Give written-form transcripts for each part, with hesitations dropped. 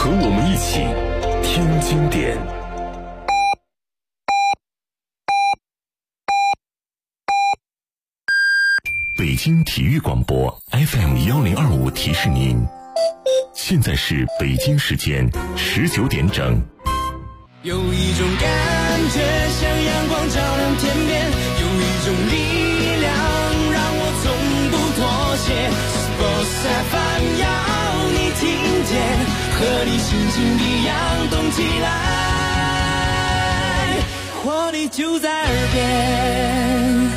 和我们一起听经典。北京体育广播 FM1025提示您，现在是北京时间19点整。 有一种感觉像阳光照亮天边，有一种力量让我从不妥协。Sports FM 要你听见，和你轻轻地扬动起来，活力就在耳边。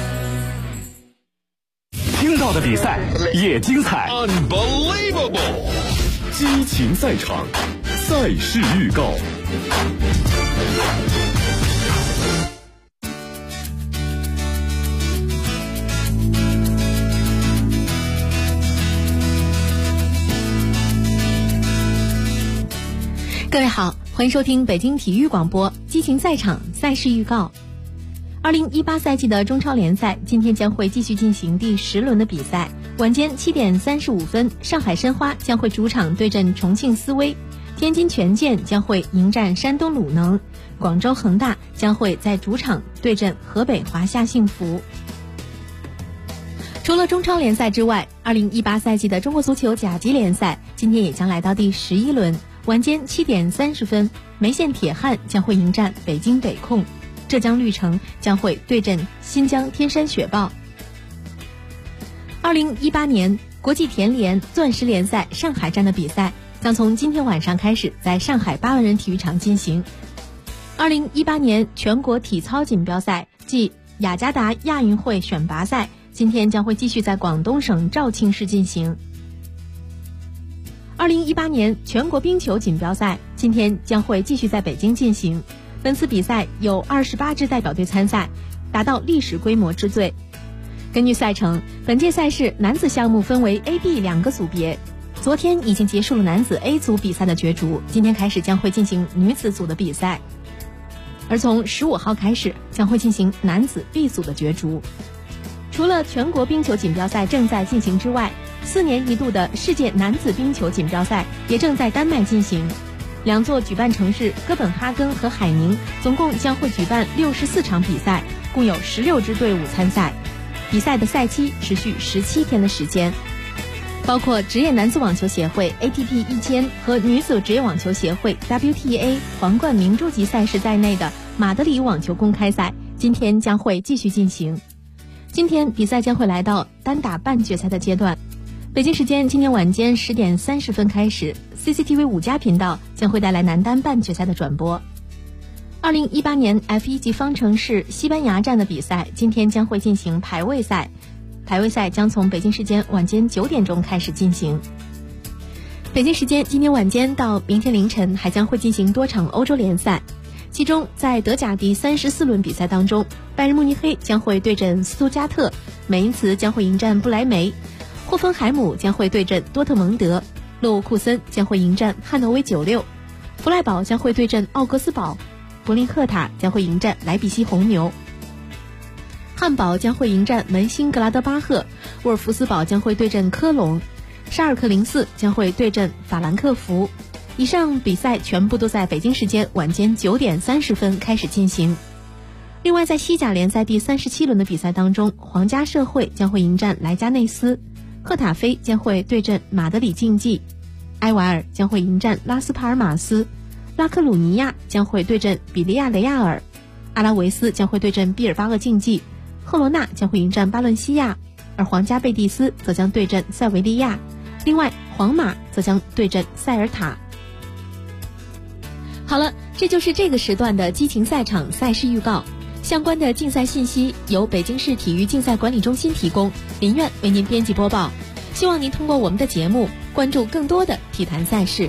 听到的比赛也精彩 Unbelievable， 激情赛场，赛事预告。 各位好，欢迎收听北京体育广播激情赛场赛事预告。2018赛季的中超联赛今天将会继续进行第10轮的比赛。晚间7点35分，上海申花将会主场对阵重庆斯威，天津权健将会迎战山东鲁能，广州恒大将会在主场对阵河北华夏幸福。除了中超联赛之外，2018赛季的中国足球甲级联赛今天也将来到第11轮。晚间7点30分，梅县铁汉将会迎战北京北控，浙江绿城将会对阵新疆天山雪豹。2018年国际田联钻石联赛上海站的比赛将从今天晚上开始在上海8万人体育场进行。2018年全国体操锦标赛暨雅加达亚运会选拔赛今天将会继续在广东省肇庆市进行。2018年全国冰球锦标赛今天将会继续在北京进行。本次比赛有28支代表队参赛，达到历史规模之最。根据赛程，本届赛事男子项目分为 A、B 2个组别。昨天已经结束了男子 A 组比赛的角逐，今天开始将会进行女子组的比赛，而从15号开始将会进行男子 B 组的角逐。除了全国冰球锦标赛正在进行之外，4年一度的世界男子冰球锦标赛也正在丹麦进行。2座举办城市哥本哈根和海宁总共将会举办64场比赛，共有16支队伍参赛。比赛的赛期持续17天的时间，包括职业男子网球协会 ATP 1000和女子职业网球协会 WTA 皇冠明珠级赛事在内的马德里网球公开赛今天将会继续进行。今天比赛将会来到单打半决赛的阶段。北京时间今天晚间10点30分开始， CCTV 5家频道将会带来男单半决赛的转播。2018年 F1 级方程式西班牙站的比赛今天将会进行排位赛，排位赛将从北京时间晚间9点钟开始进行。北京时间今天晚间到明天凌晨还将会进行多场欧洲联赛，其中在德甲第34轮比赛当中，拜仁慕尼黑将会对阵斯图加特，美因茨将会迎战不莱梅，霍芬海姆将会对阵多特蒙德，勒沃库森将会迎战汉诺威96，弗赖堡将会对阵奥格斯堡，柏林赫塔将会迎战莱比锡红牛，汉堡将会迎战门兴格拉德巴赫，沃尔夫斯堡将会对阵科隆，沙尔克04将会对阵法兰克福。以上比赛全部都在北京时间晚间9点30分开始进行。另外在西甲联赛第37轮的比赛当中，皇家社会将会迎战莱加内斯，赫塔菲将会对阵马德里竞技，埃瓦尔将会迎战拉斯帕尔马斯，拉科鲁尼亚将会对阵比利亚雷亚尔，阿拉维斯将会对阵毕尔巴鄂竞技，赫罗纳将会迎战巴伦西亚，而皇家贝蒂斯则将对阵塞维利亚，另外皇马则将对阵塞尔塔。好了，这就是这个时段的激情赛场赛事预告。相关的竞赛信息由北京市体育竞赛管理中心提供，林苑为您编辑播报。希望您通过我们的节目关注更多的体坛赛事。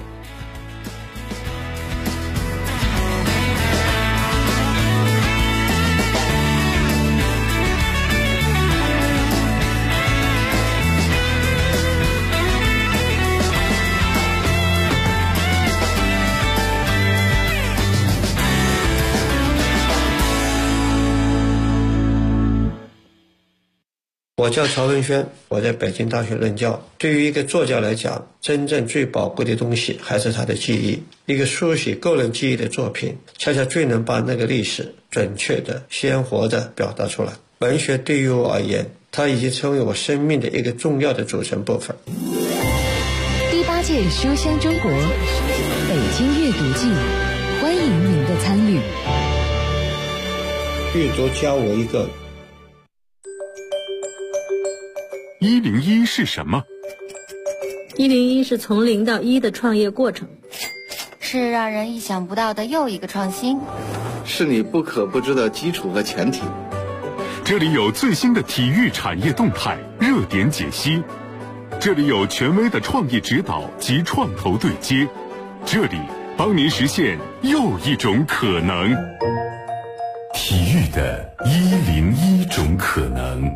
我叫曹文轩，我在北京大学任教。对于一个作家来讲，真正最宝贵的东西还是他的记忆。一个书写个人记忆的作品，恰恰最能把那个历史准确的、鲜活的表达出来。文学对于我而言，它已经成为我生命的一个重要的组成部分。 第8届书香中国北京阅读季，欢迎您的参与。 阅读教我一个 101是什么 ？101是从0到1的创业过程， 是让人意想不到的又一个创新， 是你不可不知的基础和前提。 这里有最新的体育产业动态、热点解析，这里有权威的创业指导及创投对接，这里帮您实现又一种可能。体育的101种可能。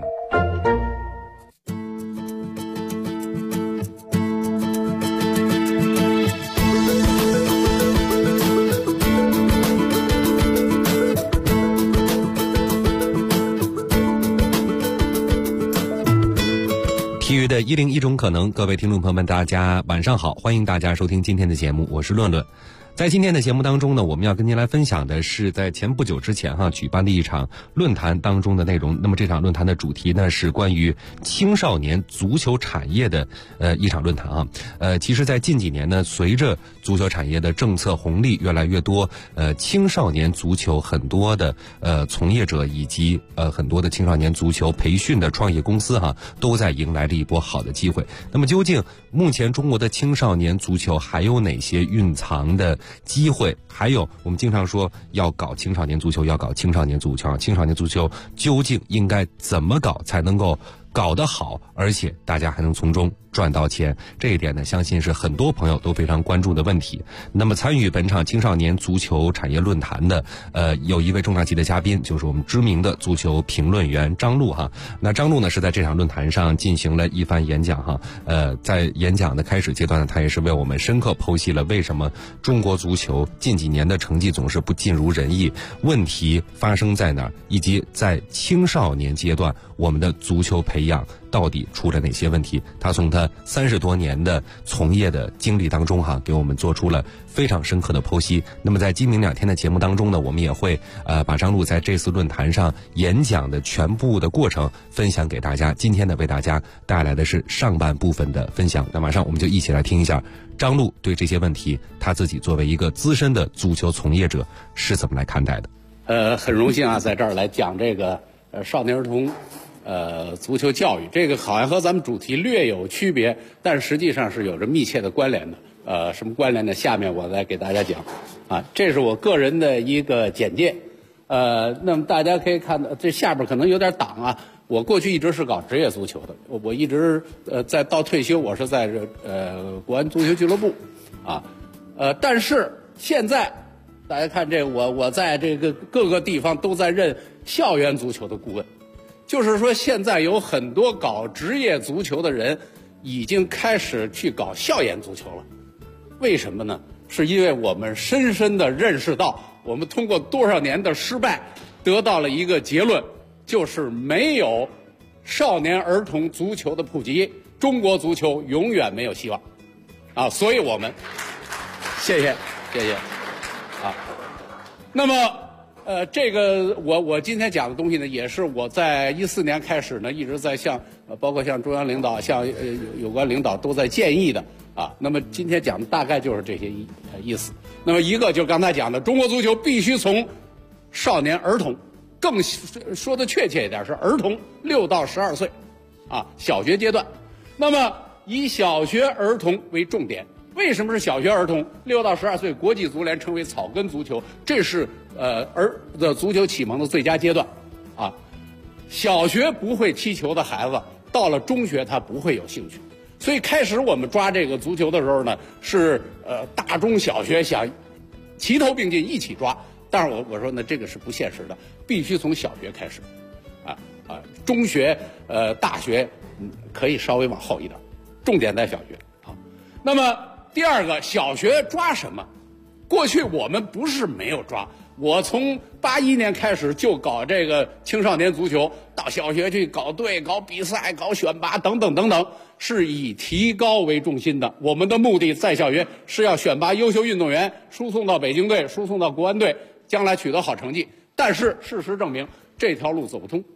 体育的101种可能，各位听众朋友们，大家晚上好，欢迎大家收听今天的节目，我是论论。在今天的节目当中呢，我们要跟您来分享的是在前不久之前举办的一场论坛当中的内容。那么这场论坛的主题呢是关于青少年足球产业的一场论坛其实在近几年呢，随着足球产业的政策红利越来越多，青少年足球很多的从业者以及很多的青少年足球培训的创业公司都在迎来了一波好的机会。那么究竟目前中国的青少年足球还有哪些蕴藏的机会？还有我们经常说要搞青少年足球，要搞青少年足球，青少年足球究竟应该怎么搞才能够搞得好，而且大家还能从中赚到钱？这一点呢，相信是很多朋友都非常关注的问题。那么参与本场青少年足球产业论坛的有一位重量级的嘉宾，就是我们知名的足球评论员张璐那张璐呢是在这场论坛上进行了一番演讲在演讲的开始阶段呢，他也是为我们深刻剖析了为什么中国足球近几年的成绩总是不尽如人意，问题发生在哪儿，以及在青少年阶段我们的足球培养到底出了哪些问题。他从他30多年的从业的经历当中给我们做出了非常深刻的剖析。那么在今明2天的节目当中呢，我们也会把张璐在这次论坛上演讲的全部的过程分享给大家。今天呢，为大家带来的是上半部分的分享。那马上我们就一起来听一下张璐对这些问题，他自己作为一个资深的足球从业者是怎么来看待的。 很荣幸在这儿来讲这个少年儿童足球教育，这个好像和咱们主题略有区别，但实际上是有着密切的关联的。什么关联呢？下面我来给大家讲。这是我个人的一个简介。那么大家可以看到，这下边可能有点挡我过去一直是搞职业足球的，我一直到退休，我是在国安足球俱乐部但是现在大家看这个，我在这个各个地方都在任校园足球的顾问。就是说现在有很多搞职业足球的人已经开始去搞校园足球了。为什么呢？是因为我们深深地认识到，我们通过多少年的失败得到了一个结论，就是没有少年儿童足球的普及，中国足球永远没有希望所以我们谢谢那么这个我今天讲的东西呢，也是我在14年开始呢，一直在包括像中央领导、像有关领导都在建议的那么今天讲的大概就是这些意思。那么一个就是刚才讲的，中国足球必须从少年儿童，更说的确切一点是儿童6到12岁小学阶段。那么以小学儿童为重点。为什么是小学儿童？6到12岁，国际足联称为草根足球，这是儿的足球启蒙的最佳阶段小学不会踢球的孩子，到了中学他不会有兴趣。所以开始我们抓这个足球的时候呢，是大中小学想齐头并进一起抓，但是我说呢，这个是不现实的，必须从小学开始中学大学可以稍微往后一点，重点在小学那么第二个，小学抓什么？过去我们不是没有抓，我从81年开始就搞这个青少年足球，到校、小学去搞队、搞比赛、搞选拔等等等等，是以提高为中心的。我们的目的在校园是要选拔优秀运动员，输送到北京队，输送到国安队，将来取得好成绩。但是事实证明，这条路走不通，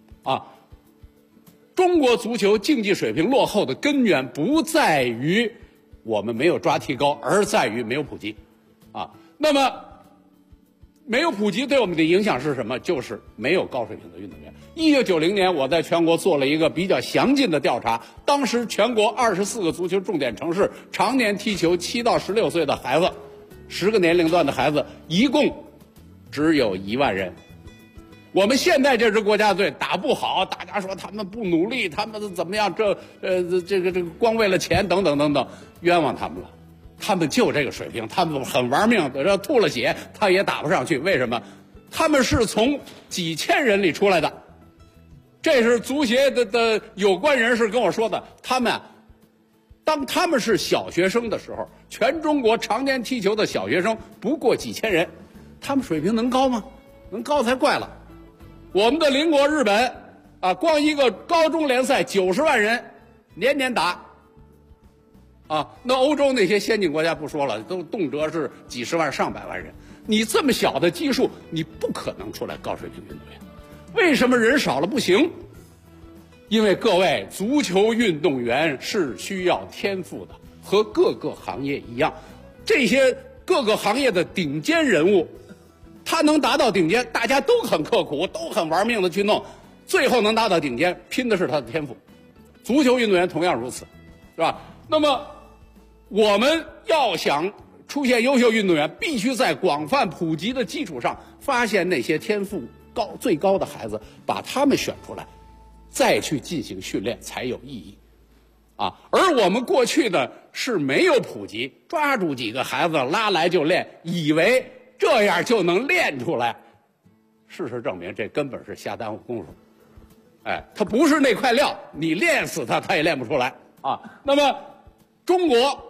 中国足球竞技水平落后的根源不在于我们没有抓提高，而在于没有普及，那么没有普及对我们的影响是什么？就是没有高水平的运动员。1990年，我在全国做了一个比较详尽的调查，当时全国24个足球重点城市常年踢球7到16岁的孩子，10个年龄段的孩子，一共只有1万人。我们现在这支国家队打不好，大家说他们不努力，他们怎么样？这个光为了钱等等等等，冤枉他们了。他们就这个水平，他们很玩命，要吐了血他也打不上去。为什么？他们是从几千人里出来的，这是足协的有关人士跟我说的。当他们是小学生的时候，全中国常年踢球的小学生不过几千人，他们水平能高吗？能高才怪了。我们的邻国日本光一个高中联赛90万人，年年打。那欧洲那些先进国家不说了，都动辄是几十万上百万人。你这么小的基数，你不可能出来高水平运动员。为什么人少了不行？因为各位，足球运动员是需要天赋的，和各个行业一样。这些各个行业的顶尖人物，他能达到顶尖，大家都很刻苦，都很玩命的去弄，最后能达到顶尖，拼的是他的天赋。足球运动员同样如此，是吧？那么我们要想出现优秀运动员，必须在广泛普及的基础上，发现那些天赋最高的孩子，把他们选出来，再去进行训练才有意义。而我们过去呢是没有普及，抓住几个孩子拉来就练，以为这样就能练出来。事实证明，这根本是瞎耽误功夫。他不是那块料，你练死他，他也练不出来那么中国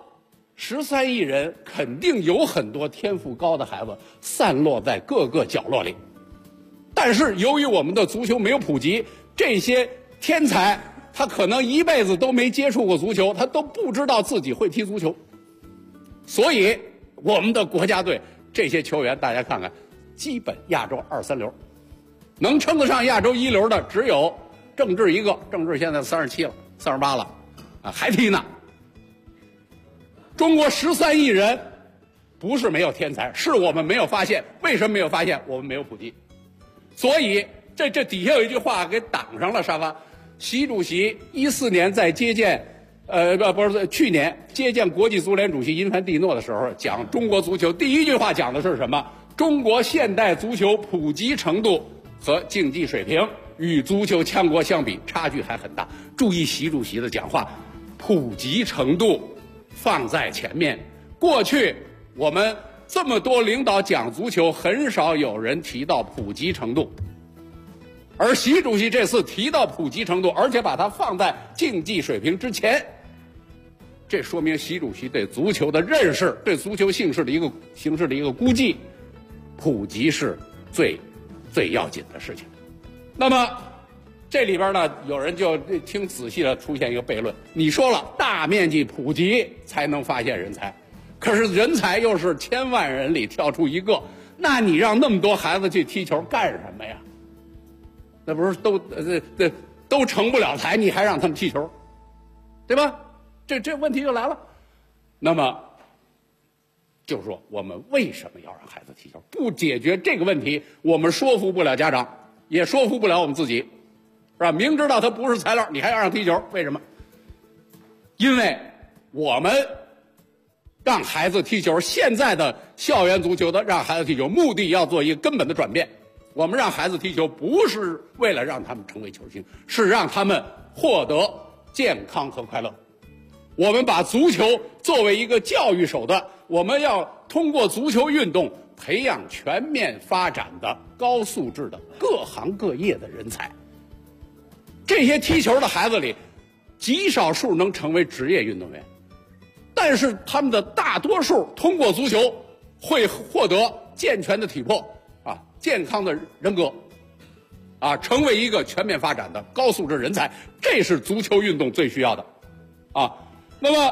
13亿人，肯定有很多天赋高的孩子散落在各个角落里，但是由于我们的足球没有普及，这些天才他可能一辈子都没接触过足球，他都不知道自己会踢足球。所以我们的国家队这些球员，大家看看，基本亚洲2、3流，能称得上亚洲1流的只有郑智一个。郑智现在37了，38了还踢呢。中国13亿人，不是没有天才，是我们没有发现。为什么没有发现？我们没有普及。所以这底下有一句话给挡上了沙发。习主席14年在接见去年接见国际足联主席因凡蒂诺的时候，讲中国足球第一句话讲的是什么？中国现代足球普及程度和竞技水平与足球强国相比差距还很大。注意习主席的讲话，普及程度放在前面。过去我们这么多领导讲足球，很少有人提到普及程度，而习主席这次提到普及程度，而且把它放在竞技水平之前，这说明习主席对足球的认识，对足球形势的一个估计，普及是最要紧的事情。那么这里边呢，有人就听仔细了，出现一个悖论。你说了大面积普及才能发现人才，可是人才又是1000万人里挑出一个，那你让那么多孩子去踢球干什么呀？那不是都成不了才，你还让他们踢球，对吧？这问题就来了。那么就是说，我们为什么要让孩子踢球？不解决这个问题，我们说服不了家长，也说服不了我们自己，是吧？明知道他不是材料，你还要让踢球，为什么？因为我们让孩子踢球，现在的校园足球的让孩子踢球，目的要做一个根本的转变。我们让孩子踢球，不是为了让他们成为球星，是让他们获得健康和快乐。我们把足球作为一个教育手段，我们要通过足球运动培养全面发展的高素质的各行各业的人才。这些踢球的孩子里，极少数能成为职业运动员，但是他们的大多数通过足球会获得健全的体魄健康的人格。 成为一个全面发展的高素质人才，这是足球运动最需要的那么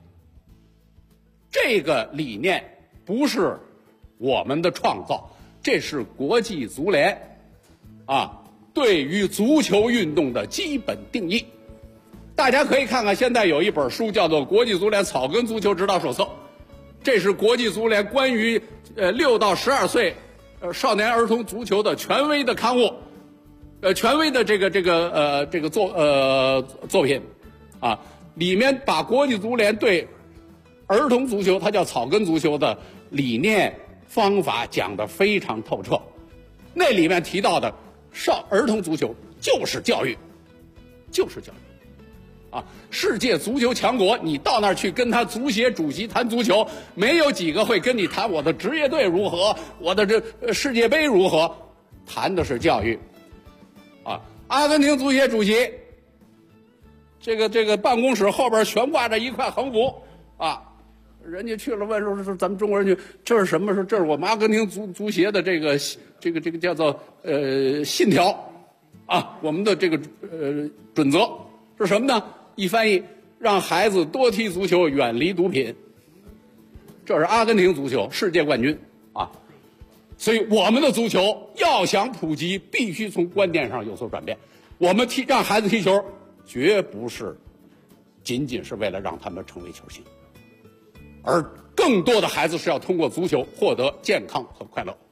这个理念不是我们的创造，这是国际足联对于足球运动的基本定义。大家可以看看，现在有一本书叫做《国际足联草根足球指导手册》，这是国际足联关于6到12岁少年儿童足球的权威的刊物，权威的这个作品里面把国际足联对儿童足球，它叫草根足球的理念方法讲得非常透彻。那里面提到的儿童足球就是教育，就是教育世界足球强国，你到那儿去跟他足协主席谈足球，没有几个会跟你谈我的职业队如何，我的这世界杯如何，谈的是教育阿根廷足协主席这个办公室后边悬挂着一块横幅人家去了问说咱们中国人去，这是什么？说这是我们阿根廷足协的这个叫做信条我们的这个准则是什么呢？一翻译，让孩子多踢足球，远离毒品。这是阿根廷足球世界冠军所以我们的足球要想普及，必须从观念上有所转变。我们让孩子踢球，绝不是仅仅是为了让他们成为球星，而更多的孩子是要通过足球获得健康和快乐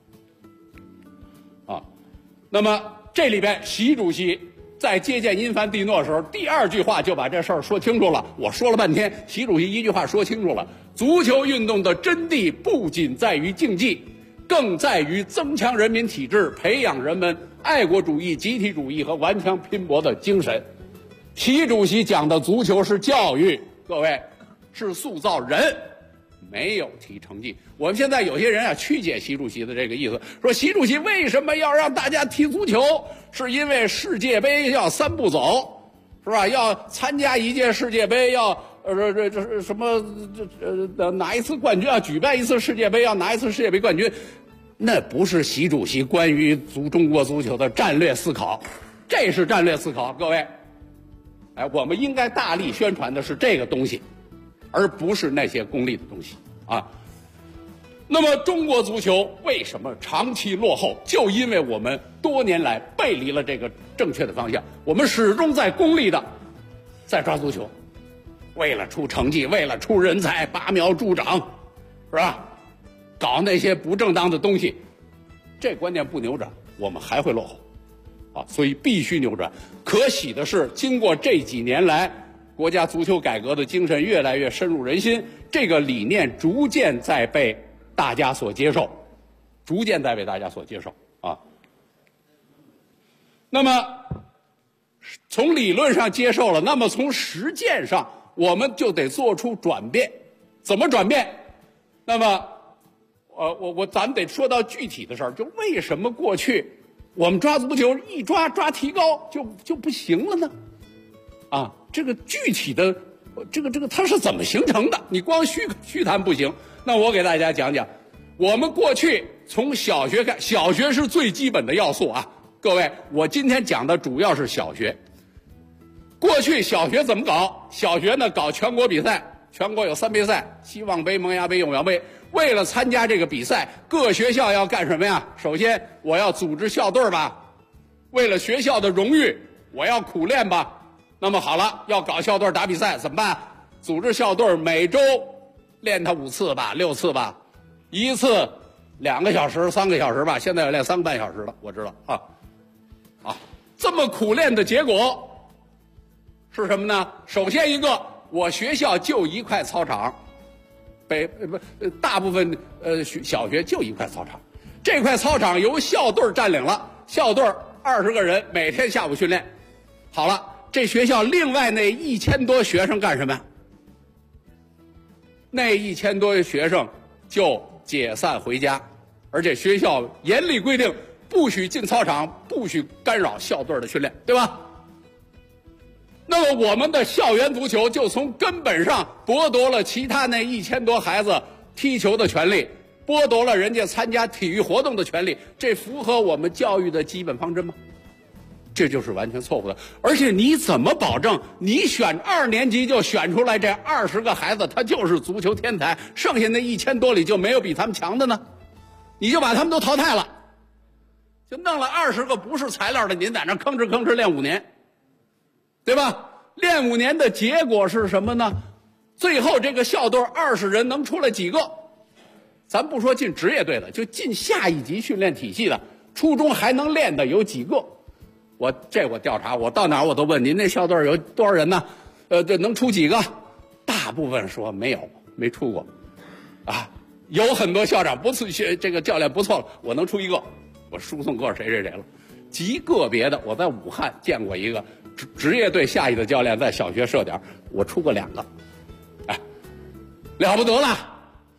那么这里边习主席在接见因凡蒂诺的时候，第2句话就把这事儿说清楚了。我说了半天，习主席1句话说清楚了：足球运动的真谛不仅在于竞技，更在于增强人民体质，培养人们爱国主义、集体主义和顽强拼搏的精神。习主席讲的足球是教育，各位，是塑造人，没有提成绩。我们现在有些人曲解习主席的这个意思，说习主席为什么要让大家踢足球，是因为世界杯要3步走，是吧？要参加一届世界杯，要什么拿一次冠军，要举办一次世界杯，要拿一次世界杯冠军。那不是习主席关于中国足球的战略思考，这是战略思考，各位。我们应该大力宣传的是这个东西，而不是那些功利的东西那么中国足球为什么长期落后？就因为我们多年来背离了这个正确的方向，我们始终在功利的在抓足球，为了出成绩，为了出人才，拔苗助长，是吧？搞那些不正当的东西，这观念不扭转，我们还会落后所以必须扭转。可喜的是，经过这几年来国家足球改革的精神越来越深入人心，这个理念逐渐在被大家所接受，那么从理论上接受了，那么从实践上我们就得做出转变。怎么转变？那么咱们得说到具体的事儿，就为什么过去我们抓足球一抓提高就不行了呢？这个具体的这个它是怎么形成的？你光虚谈不行。那我给大家讲讲，我们过去从小学看，小学是最基本的要素各位，我今天讲的主要是小学。过去小学怎么搞？小学呢搞全国比赛，全国有3杯赛，希望杯、萌芽杯、永阳杯。为了参加这个比赛，各学校要干什么呀？首先我要组织校队吧，为了学校的荣誉，我要苦练吧。那么好了，要搞校队打比赛怎么办？组织校队，每周练他5次吧、6次吧，一次2个小时、3个小时吧，现在要练3个半小时了，我知道这么苦练的结果是什么呢？首先一个，我学校就一块操场，大部分小学就一块操场，这块操场由校队占领了，校队20个人，每天下午训练。好了，这学校另外那1000多学生干什么？那1000多学生就解散回家，而且学校严厉规定不许进操场，不许干扰校队的训练，对吧？那么我们的校园足球就从根本上剥夺了其他那1000多孩子踢球的权利，剥夺了人家参加体育活动的权利，这符合我们教育的基本方针吗？ 这就是完全错误的。而且你怎么保证你选2年级就选出来这20个孩子他就是足球天才，剩下那1000多里就没有比他们强的呢？你就把他们都淘汰了，就弄了20个不是材料的，您在那吭哧练5年，对吧？练5年的结果是什么呢？最后这个校队20人能出来几个？咱不说进职业队的，就进下一级训练体系的，初中还能练的有几个？我调查，我到哪儿我都问您那校队有多少人呢？这能出几个？大部分说没出过，啊，有很多校长不错，这个教练不错了，我能出一个，我输送个谁了。极个别的，我在武汉见过一个职业队下去的教练，在小学设点，我出过2个，哎，了不得了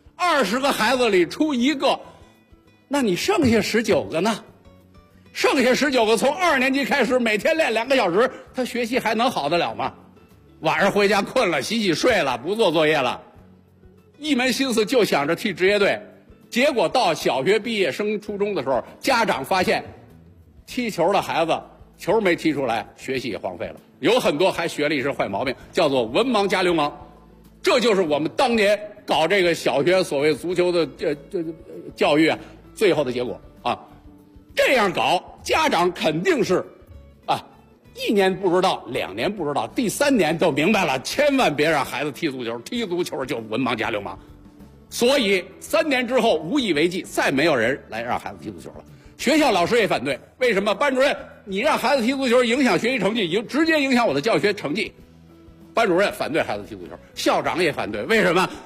，20个孩子里出1个，那你剩下19个呢？剩下19个从2年级开始每天练2个小时，他学习还能好得了吗？晚上回家困了，洗睡了，不做作业了，一门心思就想着踢职业队。结果到小学毕业升初中的时候，家长发现踢球的孩子球没踢出来，学习也荒废了，有很多还学了一身坏毛病，叫做文盲加流氓。这就是我们当年搞这个小学所谓足球的教育啊，最后的结果啊。这样搞，家长肯定是啊，1年不知道，2年不知道，第3年就明白了，千万别让孩子踢足球，踢足球就文盲加流氓。所以3年之后无以为继，再没有人来让孩子踢足球了。学校老师也反对，为什么？班主任，你让孩子踢足球影响学习成绩，直接影响我的教学成绩。班主任反对孩子踢足球，校长也反对，为什么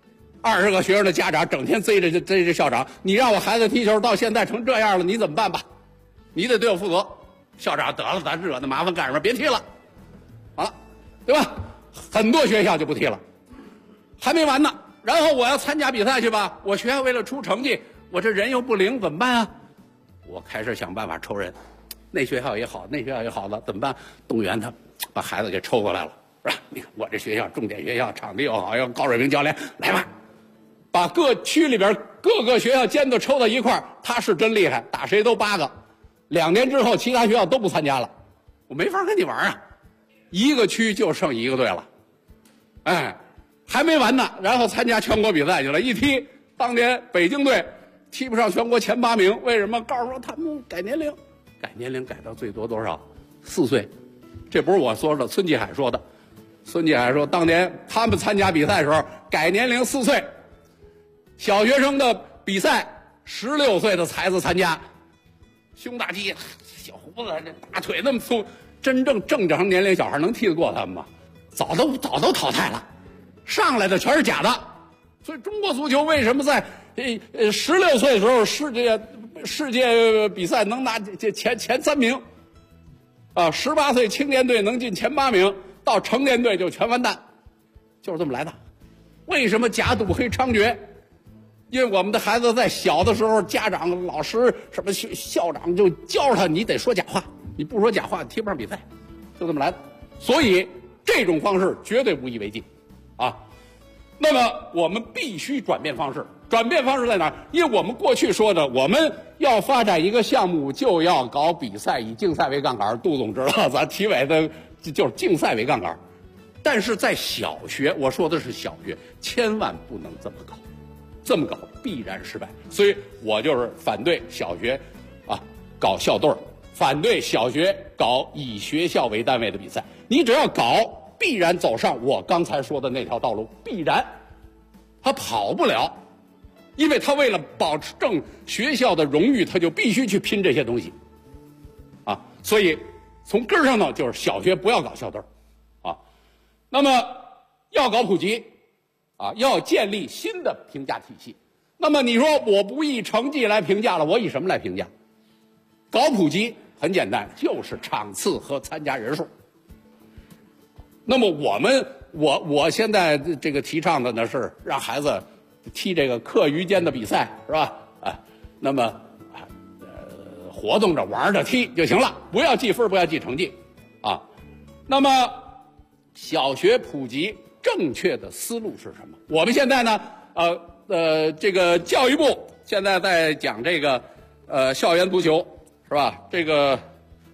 ？20个学生的家长整天追着校长，你让我孩子踢球到现在成这样了，你怎么办吧？你得对我负责。校长，得了，咱惹那麻烦干什么？别踢了，好了，对吧？很多学校就不踢了，还没完呢。然后我要参加比赛去吧，我学校为了出成绩，我这人又不灵，怎么办啊？我开始想办法抽人，那学校也好，那学校也好了，怎么办？动员他，把孩子给抽过来了，是吧？你看我这学校重点学校，场地又好，要高水平教练，来吧。把各区里边各个学校尖子抽到一块儿，他是真厉害，打谁都8个。2年之后，其他学校都不参加了，我没法跟你玩啊！一个区就剩1个队了，哎，还没完呢。然后参加全国比赛去了，一踢，当年北京队踢不上全国前8名，为什么？告诉说他们改年龄，改到最多多少？4岁。这不是我说的，孙继海说的。孙继海说，当年他们参加比赛的时候改年龄4岁。小学生的比赛，16岁的才子参加，胸大肌，小胡子，这大腿那么粗，真正正常年龄小孩能踢得过他们吗？早都淘汰了，上来的全是假的。所以中国足球为什么在16岁的时候世界比赛能拿前3名，啊，18岁青年队能进前8名，到成年队就全完蛋，就是这么来的。为什么假赌黑猖獗？因为我们的孩子在小的时候，家长、老师、什么校长就教他，你得说假话，你不说假话，踢不上比赛，就这么来的。所以这种方式绝对无以为继，啊。那么我们必须转变方式，转变方式在哪儿？因为我们过去说的，我们要发展一个项目，就要搞比赛，以竞赛为杠杆。杜总知道，咱体委的就是竞赛为杠杆。但是在小学，我说的是小学，千万不能这么搞。这么搞必然失败，所以我就是反对小学啊搞校队，反对小学搞以学校为单位的比赛。你只要搞，必然走上我刚才说的那条道路，必然他跑不了，因为他为了保证学校的荣誉，他就必须去拼这些东西啊。所以从根儿上呢，就是小学不要搞校队啊。那么要搞普及啊，要建立新的评价体系。那么你说我不以成绩来评价了，我以什么来评价？搞普及很简单，就是场次和参加人数。那么我现在这个提倡的呢是让孩子踢这个课余间的比赛，是吧？啊，那么活动着玩着踢就行了，不要记分，不要记成绩啊。那么小学普及正确的思路是什么？我们现在呢，这个教育部现在在讲这个校园足球，是吧？这个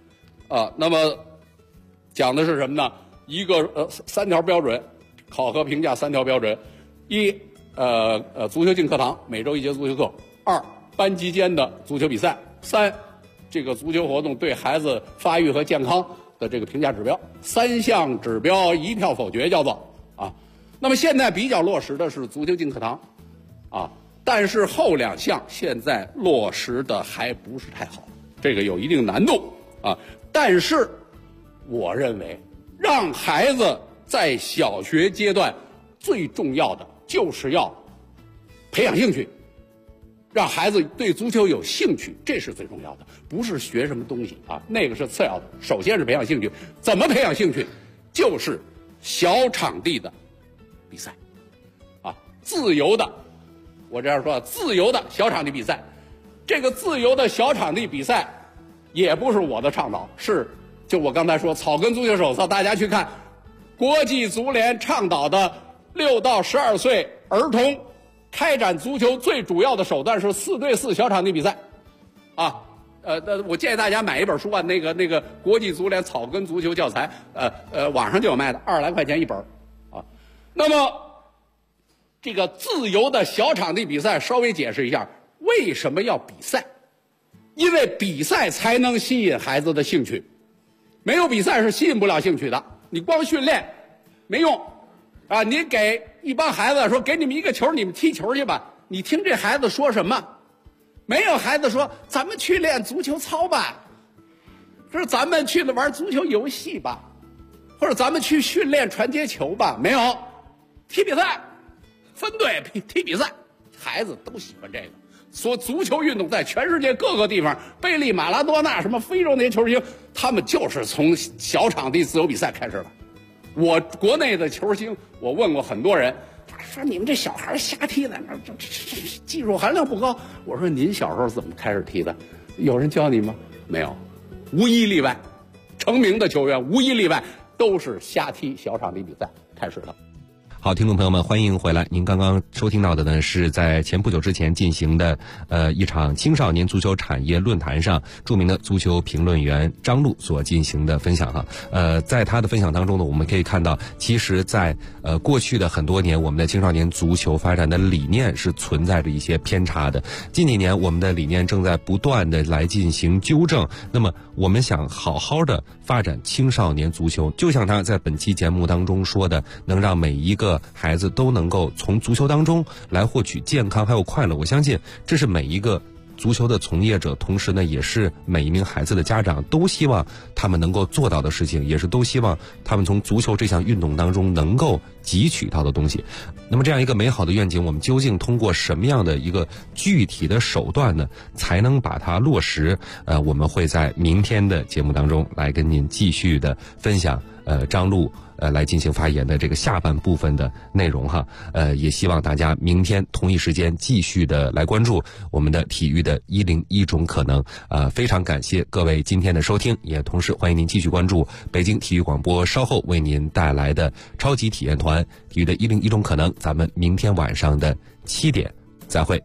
那么讲的是什么呢？一个3条标准，考核评价3条标准：一，足球进课堂，每周1节足球课；二，班级间的足球比赛；三，这个足球活动对孩子发育和健康的这个评价指标。3项指标一票否决叫做啊。那么现在比较落实的是足球进课堂啊，但是后2项现在落实的还不是太好，这个有一定难度啊。但是我认为让孩子在小学阶段最重要的就是要培养兴趣，让孩子对足球有兴趣，这是最重要的，不是学什么东西啊，那个是次要的，首先是培养兴趣。怎么培养兴趣？就是小场地的比赛啊，自由的，我这样说，自由的小场地比赛。这个自由的小场地比赛也不是我的倡导，是就我刚才说草根足球手册，大家去看国际足联倡导的6到12岁儿童开展足球最主要的手段是4对4小场地比赛啊。我建议大家买一本书啊，那个国际足联草根足球教材，网上就有卖的，20来块钱一本啊。那么这个自由的小场地比赛，稍微解释一下为什么要比赛，因为比赛才能吸引孩子的兴趣，没有比赛是吸引不了兴趣的。你光训练没用啊！你给一帮孩子说给你们一个球，你们踢球去吧，你听这孩子说什么？没有孩子说咱们去练足球操吧，说咱们去玩足球游戏吧，或者咱们去训练传接球吧，没有，踢比赛，分队踢比赛，孩子都喜欢这个。所足球运动在全世界各个地方，贝利、马拉多纳，什么非洲那些球星，他们就是从小场地自由比赛开始的。我国内的球星，我问过很多人，说你们这小孩瞎踢的，这技术含量不高。我说您小时候怎么开始踢的？有人教你吗？没有，无一例外，成名的球员无一例外都是瞎踢小场地比赛开始的。 好，听众朋友们，欢迎回来。您刚刚收听到的呢，是在前不久之前进行的一场青少年足球产业论坛上，著名的足球评论员张璐所进行的分享哈。在他的分享当中呢，我们可以看到，其实在过去的很多年，我们的青少年足球发展的理念是存在着一些偏差的。近几年，我们的理念正在不断的来进行纠正。那么，我们想好好的发展青少年足球，就像他在本期节目当中说的，能让每一个孩子都能够从足球当中来获取健康还有快乐。我相信这是每一个足球的从业者，同时呢也是每一名孩子的家长都希望他们能够做到的事情，也是都希望他们从足球这项运动当中能够汲取到的东西。那么这样一个美好的愿景，我们究竟通过什么样的一个具体的手段呢，才能把它落实？我们会在明天的节目当中来跟您继续的分享张璐来进行发言的这个下半部分的内容哈。也希望大家明天同一时间继续的来关注我们的体育的101种可能。非常感谢各位今天的收听，也同时欢迎您继续关注北京体育广播稍后为您带来的超级体验团体育的101种可能。咱们明天晚上的7点再会。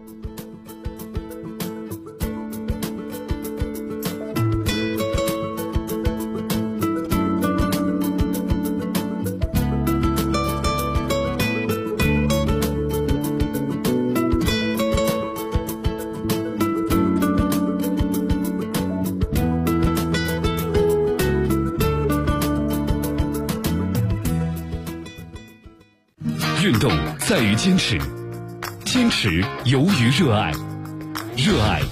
运动在于坚持，坚持由于热爱，热爱